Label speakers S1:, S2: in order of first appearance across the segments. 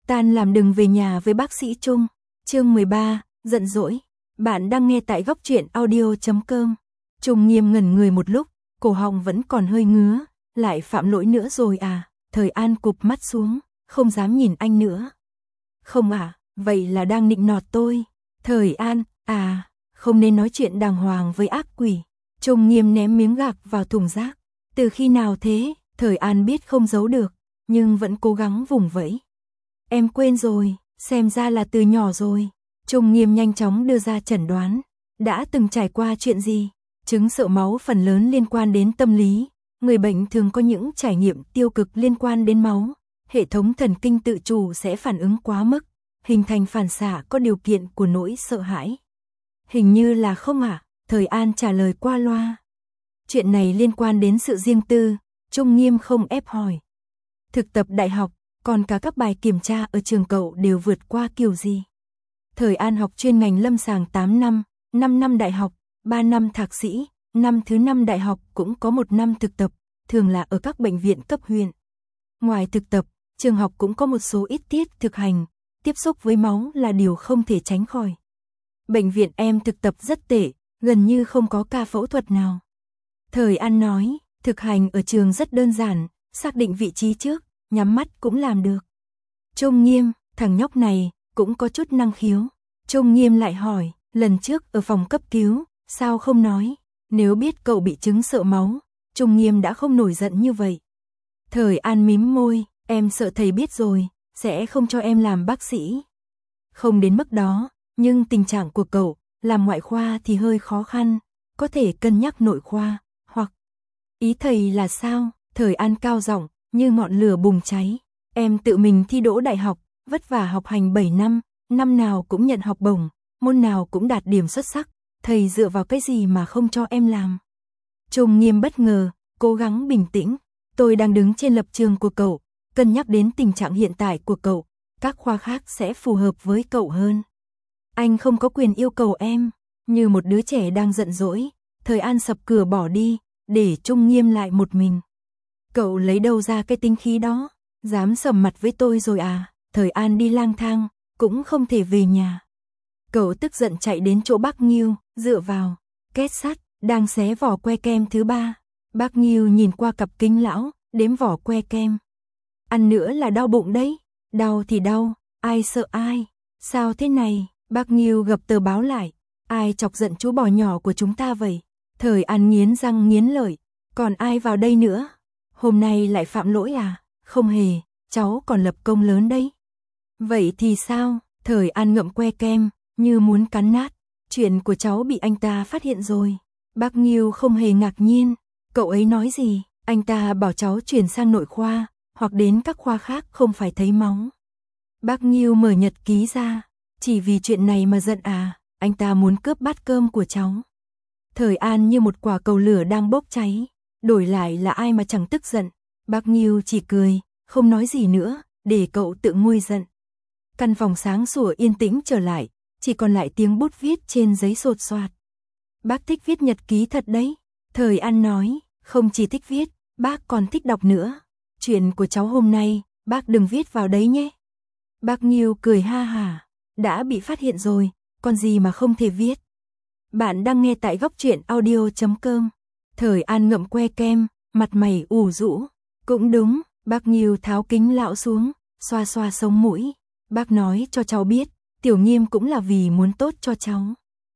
S1: Tan làm đừng về nhà với bác sĩ Trung. Chương 13, giận dỗi. Bạn đang nghe tại góc truyện audio.com. Trung Nghiêm ngẩn người một lúc, cổ họng vẫn còn hơi ngứa, lại phạm lỗi nữa rồi à? Thời An cụp mắt xuống, không dám nhìn anh nữa. Không à, vậy là đang nịnh nọt tôi. Thời An, à, không nên nói chuyện đàng hoàng với ác quỷ. Trung Nghiêm ném miếng gạc vào thùng rác. Từ khi nào thế? Thời An biết không giấu được, nhưng vẫn cố gắng vùng vẫy. Em quên rồi, xem ra là từ nhỏ rồi. Trung Nghiêm nhanh chóng đưa ra chẩn đoán. Đã từng trải qua chuyện gì? Chứng sợ máu phần lớn liên quan đến tâm lý. Người bệnh thường có những trải nghiệm tiêu cực liên quan đến máu. Hệ thống thần kinh tự chủ sẽ phản ứng quá mức, hình thành phản xạ có điều kiện của nỗi sợ hãi. Hình như là không ạ, Thời An trả lời qua loa. Chuyện này liên quan đến sự riêng tư, Trung Nghiêm không ép hỏi. Thực tập đại học, còn cả các bài kiểm tra ở trường cậu đều vượt qua kiểu gì? Thời An học chuyên ngành lâm sàng 8 năm, 5 năm đại học, 3 năm thạc sĩ, năm thứ 5 đại học cũng có 1 năm thực tập, thường là ở các bệnh viện cấp huyện. Ngoài thực tập, trường học cũng có một số ít tiết thực hành, tiếp xúc với máu là điều không thể tránh khỏi. Bệnh viện em thực tập rất tệ, gần như không có ca phẫu thuật nào. Thời An nói, thực hành ở trường rất đơn giản, xác định vị trí trước, nhắm mắt cũng làm được. Trung Nghiêm, thằng nhóc này, cũng có chút năng khiếu. Trung Nghiêm lại hỏi, lần trước ở phòng cấp cứu, sao không nói? Nếu biết cậu bị chứng sợ máu, Trung Nghiêm đã không nổi giận như vậy. Thời An mím môi, em sợ thầy biết rồi, sẽ không cho em làm bác sĩ. Không đến mức đó, nhưng tình trạng của cậu, làm ngoại khoa thì hơi khó khăn, có thể cân nhắc nội khoa, hoặc... Ý thầy là sao? Thời An cao giọng, như ngọn lửa bùng cháy. Em tự mình thi đỗ đại học, vất vả học hành 7 năm, năm nào cũng nhận học bổng, môn nào cũng đạt điểm xuất sắc, thầy dựa vào cái gì mà không cho em làm? Trung Nghiêm bất ngờ, cố gắng bình tĩnh. Tôi đang đứng trên lập trường của cậu, cân nhắc đến tình trạng hiện tại của cậu, các khoa khác sẽ phù hợp với cậu hơn. Anh không có quyền yêu cầu em. Như một đứa trẻ đang giận dỗi, Thời An sập cửa bỏ đi, để Trung Nghiêm lại một mình. Cậu lấy đâu ra cái tính khí đó? Dám sầm mặt với tôi rồi à? Thời An đi lang thang, cũng không thể về nhà. Cậu tức giận chạy đến chỗ bác Nghiêu, dựa vào két sắt, đang xé vỏ que kem thứ 3. Bác Nghiêu nhìn qua cặp kính lão, đếm vỏ que kem. Ăn nữa là đau bụng đấy. Đau thì đau, ai sợ ai? Sao thế này? Bác Nghiêu gập tờ báo lại. Ai chọc giận chú bò nhỏ của chúng ta vậy? Thời An nghiến răng nghiến lợi. Còn ai vào đây nữa? Hôm nay lại phạm lỗi à? Không hề, cháu còn lập công lớn đấy. Vậy thì sao? Thời An ngậm que kem, như muốn cắn nát. Chuyện của cháu bị anh ta phát hiện rồi. Bác Nghiêu không hề ngạc nhiên. Cậu ấy nói gì? Anh ta bảo cháu chuyển sang nội khoa, hoặc đến các khoa khác không phải thấy máu. Bác Nghiêu mở nhật ký ra. Chỉ vì chuyện này mà giận à? Anh ta muốn cướp bát cơm của cháu. Thời An như một quả cầu lửa đang bốc cháy. Đổi lại là ai mà chẳng tức giận. Bác Nghiêu chỉ cười, không nói gì nữa, để cậu tự nguôi giận. Căn phòng sáng sủa yên tĩnh trở lại, chỉ còn lại tiếng bút viết trên giấy sột soạt. Bác thích viết nhật ký thật đấy. Thời An nói, không chỉ thích viết, bác còn thích đọc nữa. Chuyện của cháu hôm nay, bác đừng viết vào đấy nhé. Bác Nghiêu cười ha hả, đã bị phát hiện rồi, còn gì mà không thể viết. Bạn đang nghe tại góc truyện audio.com. Thời An ngậm que kem, mặt mày ủ rũ. Cũng đúng, bác Nghiêu tháo kính lão xuống, xoa xoa sống mũi. Bác nói cho cháu biết, Tiểu Nghiêm cũng là vì muốn tốt cho cháu.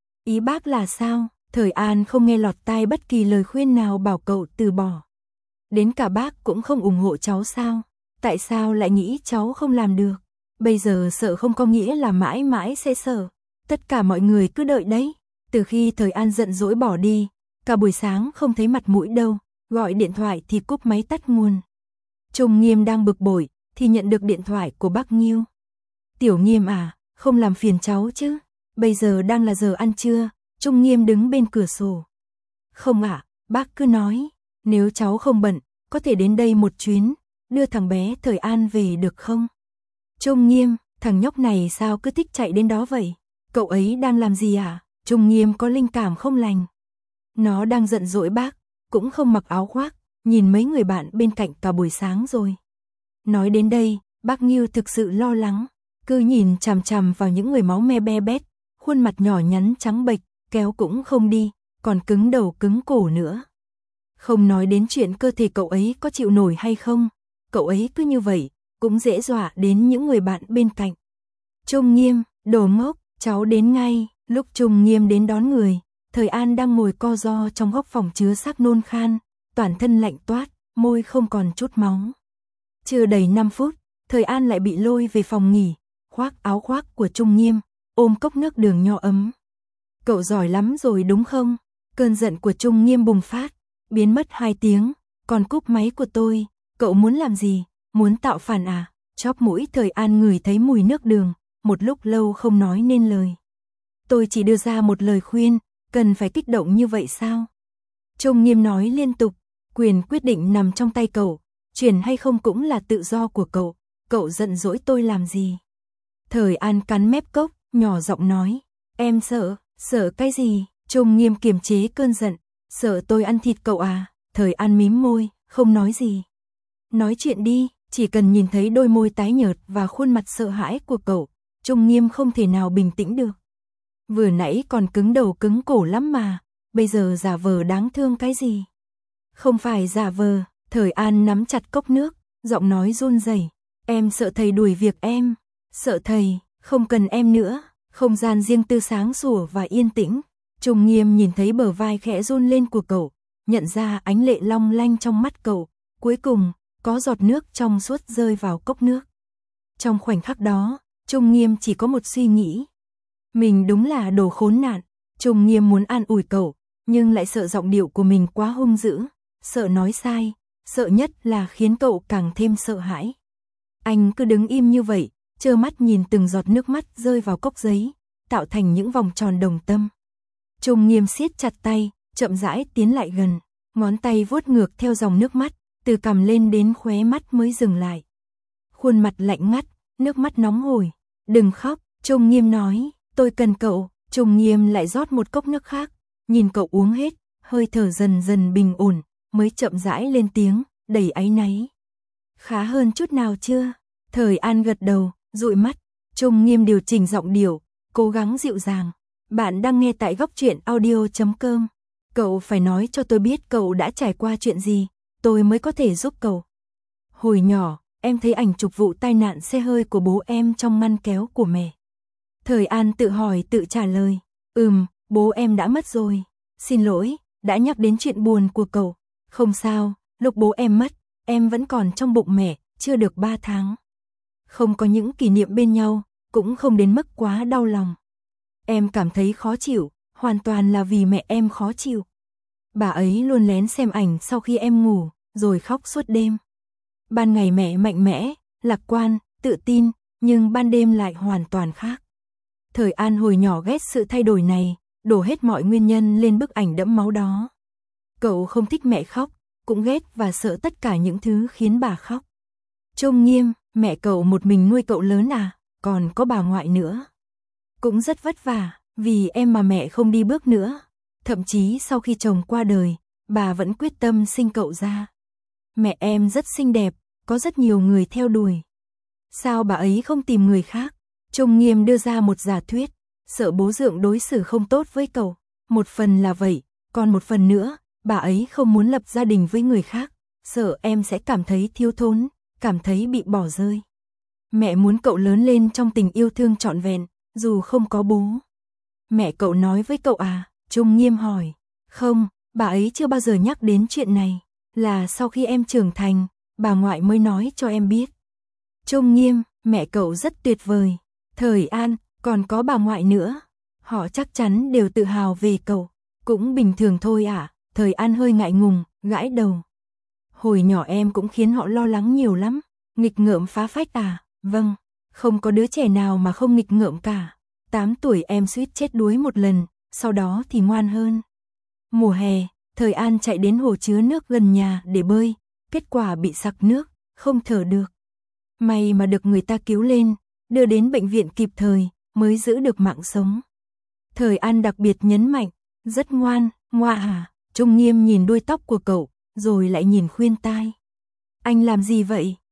S1: Ý bác là sao? Thời An không nghe lọt tai bất kỳ lời khuyên nào bảo cậu từ bỏ. Đến cả bác cũng không ủng hộ cháu sao? Tại sao lại nghĩ cháu không làm được? Bây giờ sợ không có nghĩa là mãi mãi sẽ sợ. Tất cả mọi người cứ đợi đấy. Từ khi Thời An giận dỗi bỏ đi, cả buổi sáng không thấy mặt mũi đâu, gọi điện thoại thì cúp máy tắt nguồn. Trung Nghiêm đang bực bội, thì nhận được điện thoại của bác Nghiêu. Tiểu Nghiêm à, không làm phiền cháu chứ? Bây giờ đang là giờ ăn trưa. Trung Nghiêm đứng bên cửa sổ. Không ạ, bác cứ nói, nếu cháu không bận, có thể đến đây một chuyến, đưa thằng bé Thời An về được không? Trung Nghiêm, thằng nhóc này sao cứ thích chạy đến đó vậy? Cậu ấy đang làm gì à? Trung Nghiêm có linh cảm không lành. Nó đang giận dỗi bác, cũng không mặc áo khoác, nhìn mấy người bạn bên cạnh cả buổi sáng rồi. Nói đến đây, Bác Nghiêu thực sự lo lắng, cứ nhìn chằm chằm vào những người máu me be bét, khuôn mặt nhỏ nhắn trắng bệch, kéo cũng không đi, còn cứng đầu cứng cổ nữa. Không nói đến chuyện cơ thể cậu ấy có chịu nổi hay không, cậu ấy cứ như vậy, cũng dễ dọa đến những người bạn bên cạnh. Trung Nghiêm, đồ ngốc, cháu đến ngay. Lúc Trung Nghiêm đến đón người, Thời An đang ngồi co ro trong góc phòng chứa xác nôn khan, toàn thân lạnh toát, môi không còn chút máu. Chưa đầy 5 phút, Thời An lại bị lôi về phòng nghỉ, khoác áo khoác của Trung Nghiêm, ôm cốc nước đường nho ấm. Cậu giỏi lắm rồi đúng không? Cơn giận của Trung Nghiêm bùng phát, biến mất 2 tiếng, còn cúp máy của tôi, cậu muốn làm gì? Muốn tạo phản à? Chóp mũi Thời An ngửi thấy mùi nước đường, một lúc lâu không nói nên lời. Tôi chỉ đưa ra một lời khuyên, cần phải kích động như vậy sao? Trung Nghiêm nói liên tục, quyền quyết định nằm trong tay cậu, chuyển hay không cũng là tự do của cậu giận dỗi tôi làm gì? Thời An cắn mép cốc, nhỏ giọng nói, em sợ cái gì? Trung Nghiêm kiềm chế cơn giận, sợ tôi ăn thịt cậu à? Thời An mím môi, không nói gì. Nói chuyện đi, chỉ cần nhìn thấy đôi môi tái nhợt và khuôn mặt sợ hãi của cậu, Trung Nghiêm không thể nào bình tĩnh được. Vừa nãy còn cứng đầu cứng cổ lắm mà, bây giờ giả vờ đáng thương cái gì? Không phải giả vờ, Thời An nắm chặt cốc nước, giọng nói run rẩy, em sợ thầy đuổi việc em, sợ thầy, không cần em nữa. Không gian riêng tư sáng sủa và yên tĩnh, Trung Nghiêm nhìn thấy bờ vai khẽ run lên của cậu, nhận ra ánh lệ long lanh trong mắt cậu, cuối cùng, có giọt nước trong suốt rơi vào cốc nước. Trong khoảnh khắc đó, Trung Nghiêm chỉ có một suy nghĩ. Mình đúng là đồ khốn nạn. Trung Nghiêm muốn an ủi cậu, nhưng lại sợ giọng điệu của mình quá hung dữ, sợ nói sai, sợ nhất là khiến cậu càng thêm sợ hãi. Anh cứ đứng im như vậy, trơ mắt nhìn từng giọt nước mắt rơi vào cốc giấy, tạo thành những vòng tròn đồng tâm. Trung Nghiêm siết chặt tay, chậm rãi tiến lại gần, ngón tay vuốt ngược theo dòng nước mắt, từ cằm lên đến khóe mắt mới dừng lại. Khuôn mặt lạnh ngắt, nước mắt nóng hổi. Đừng khóc, Trung Nghiêm nói, tôi cần cậu. Trung Nghiêm lại rót một cốc nước khác, nhìn cậu uống hết, hơi thở dần dần bình ổn, mới chậm rãi lên tiếng, đầy áy náy. Khá hơn chút nào chưa? Thời An gật đầu, dụi mắt. Trung Nghiêm điều chỉnh giọng điệu, cố gắng dịu dàng. Bạn đang nghe tại góc truyện audio.com. Cậu phải nói cho tôi biết cậu đã trải qua chuyện gì, tôi mới có thể giúp cậu. Hồi nhỏ, em thấy ảnh chụp vụ tai nạn xe hơi của bố em trong ngăn kéo của mẹ. Thời An tự hỏi tự trả lời. Bố em đã mất rồi. Xin lỗi, đã nhắc đến chuyện buồn của cậu. Không sao, lúc bố em mất, em vẫn còn trong bụng mẹ, chưa được 3 tháng. Không có những kỷ niệm bên nhau, cũng không đến mức quá đau lòng. Em cảm thấy khó chịu, hoàn toàn là vì mẹ em khó chịu. Bà ấy luôn lén xem ảnh sau khi em ngủ, rồi khóc suốt đêm. Ban ngày mẹ mạnh mẽ, lạc quan, tự tin, nhưng ban đêm lại hoàn toàn khác. Thời An hồi nhỏ ghét sự thay đổi này, đổ hết mọi nguyên nhân lên bức ảnh đẫm máu đó. Cậu không thích mẹ khóc, cũng ghét và sợ tất cả những thứ khiến bà khóc. Trung Nghiêm, mẹ cậu một mình nuôi cậu lớn à, còn có bà ngoại nữa. Cũng rất vất vả, vì em mà mẹ không đi bước nữa. Thậm chí sau khi chồng qua đời, bà vẫn quyết tâm sinh cậu ra. Mẹ em rất xinh đẹp, có rất nhiều người theo đuổi. Sao bà ấy không tìm người khác? Trung Nghiêm đưa ra một giả thuyết, sợ bố Dượng đối xử không tốt với cậu. Một phần là vậy, còn một phần nữa, bà ấy không muốn lập gia đình với người khác, sợ em sẽ cảm thấy thiếu thốn, cảm thấy bị bỏ rơi. Mẹ muốn cậu lớn lên trong tình yêu thương trọn vẹn, dù không có bố. Mẹ cậu nói với cậu à? Trung Nghiêm hỏi. Không, bà ấy chưa bao giờ nhắc đến chuyện này, là sau khi em trưởng thành, bà ngoại mới nói cho em biết. Trung Nghiêm, mẹ cậu rất tuyệt vời. Thời An, còn có bà ngoại nữa. Họ chắc chắn đều tự hào về cậu. Cũng bình thường thôi à? Thời An hơi ngại ngùng, gãi đầu. Hồi nhỏ em cũng khiến họ lo lắng nhiều lắm. Nghịch ngợm phá phách à? Vâng, không có đứa trẻ nào mà không nghịch ngợm cả. 8 tuổi em suýt chết đuối một lần, sau đó thì ngoan hơn. Mùa hè, Thời An chạy đến hồ chứa nước gần nhà để bơi, kết quả bị sặc nước, không thở được. May mà được người ta cứu lên, đưa đến bệnh viện kịp thời, mới giữ được mạng sống. Thời An đặc biệt nhấn mạnh, rất ngoan, ngoa à? Trung Nghiêm nhìn đuôi tóc của cậu, rồi lại nhìn khuyên tai. Anh làm gì vậy?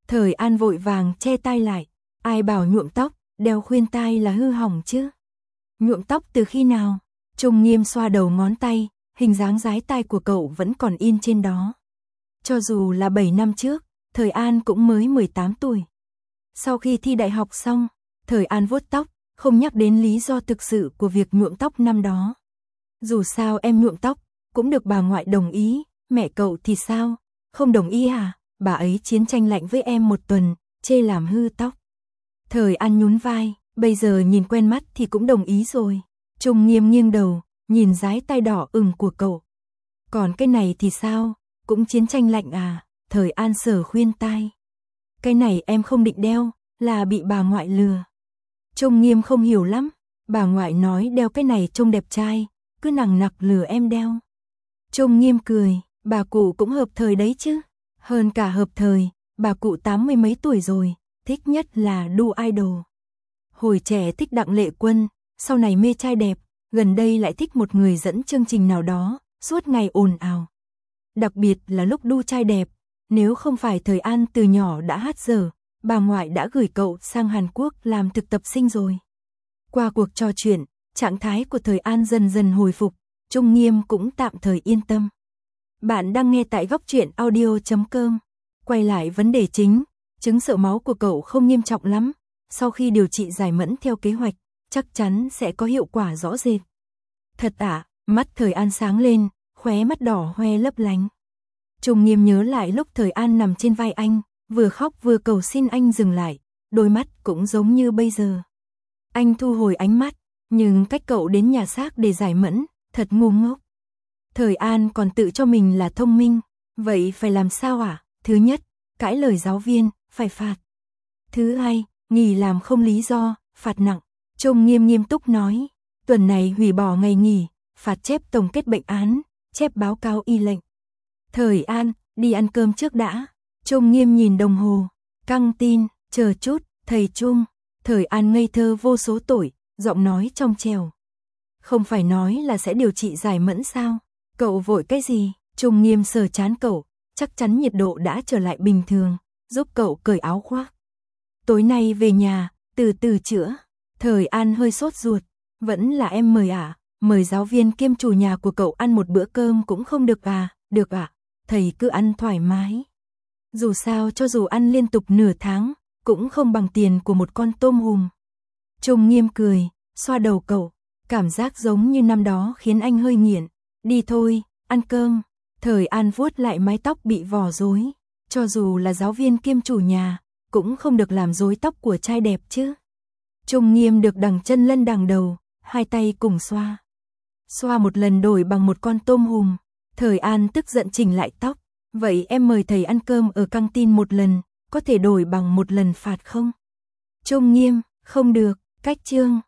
S1: Thời An vội vàng che tai lại, ai bảo nhuộm tóc, đeo khuyên tai là hư hỏng chứ. Nhuộm tóc từ khi nào? Trung Nghiêm xoa đầu ngón tay, hình dáng dái tai của cậu vẫn còn in trên đó. Cho dù là 7 năm trước, Thời An cũng mới 18 tuổi. Sau khi thi đại học xong, Thời An vuốt tóc, không nhắc đến lý do thực sự của việc nhuộm tóc năm đó. Dù sao em nhuộm tóc, cũng được bà ngoại đồng ý, mẹ cậu thì sao? Không đồng ý à? Bà ấy chiến tranh lạnh với em một tuần, chê làm hư tóc. Thời An nhún vai, bây giờ nhìn quen mắt thì cũng đồng ý rồi. Trung Nghiêm nghiêng đầu, nhìn dái tai đỏ ửng của cậu. Còn cái này thì sao? Cũng chiến tranh lạnh à? Thời An sờ khuyên tai. Cái này em không định đeo, là bị bà ngoại lừa. Trung Nghiêm không hiểu lắm, bà ngoại nói đeo cái này trông đẹp trai, cứ nằng nặc lừa em đeo. Trung Nghiêm cười, bà cụ cũng hợp thời đấy chứ. Hơn cả hợp thời, bà cụ 80 mấy tuổi rồi, thích nhất là đu idol. Hồi trẻ thích Đặng Lệ Quân, sau này mê trai đẹp, gần đây lại thích một người dẫn chương trình nào đó, suốt ngày ồn ào. Đặc biệt là lúc đu trai đẹp, nếu không phải Thời An từ nhỏ đã hát dở, bà ngoại đã gửi cậu sang Hàn Quốc làm thực tập sinh rồi. Qua cuộc trò chuyện, trạng thái của Thời An dần dần hồi phục, Trung Nghiêm cũng tạm thời yên tâm. Bạn đang nghe tại góc truyện audio.com. Quay lại vấn đề chính, chứng sợ máu của cậu không nghiêm trọng lắm, sau khi điều trị giải mẫn theo kế hoạch, chắc chắn sẽ có hiệu quả rõ rệt. Thật ạ, mắt Thời An sáng lên, khóe mắt đỏ hoe lấp lánh. Trung Nghiêm nhớ lại lúc Thời An nằm trên vai anh, vừa khóc vừa cầu xin anh dừng lại, đôi mắt cũng giống như bây giờ. Anh thu hồi ánh mắt, nhưng cách cậu đến nhà xác để giải mẫn, thật ngu ngốc. Thời An còn tự cho mình là thông minh, vậy phải làm sao ạ? Thứ nhất, cãi lời giáo viên, phải phạt. Thứ hai, nghỉ làm không lý do, phạt nặng. Trung Nghiêm nghiêm túc nói, tuần này hủy bỏ ngày nghỉ, phạt chép tổng kết bệnh án, chép báo cáo y lệnh. Thời An, đi ăn cơm trước đã. Trung Nghiêm nhìn đồng hồ, căng tin, chờ chút, thầy Trung. Thời An ngây thơ vô số tuổi, giọng nói trong trẻo. Không phải nói là sẽ điều trị giải mẫn sao? Cậu vội cái gì? Trung Nghiêm sờ trán cậu, chắc chắn nhiệt độ đã trở lại bình thường, giúp cậu cởi áo khoác. Tối nay về nhà, từ từ chữa. Thời An hơi sốt ruột, vẫn là em mời à? Mời giáo viên kiêm chủ nhà của cậu ăn một bữa cơm cũng không được à? Được ạ, thầy cứ ăn thoải mái. Dù sao cho dù ăn liên tục nửa tháng, cũng không bằng tiền của một con tôm hùm. Trung Nghiêm cười, xoa đầu cậu, cảm giác giống như năm đó khiến anh hơi nghiện. Đi thôi, ăn cơm. Thời An vuốt lại mái tóc bị vò rối. Cho dù là giáo viên kiêm chủ nhà, cũng không được làm rối tóc của trai đẹp chứ. Trung Nghiêm được đằng chân lân đằng đầu, hai tay cùng xoa. Xoa một lần đổi bằng một con tôm hùm. Thời An tức giận chỉnh lại tóc. Vậy em mời thầy ăn cơm ở căng tin một lần, có thể đổi bằng một lần phạt không? Trung Nghiêm, không được, cách chương.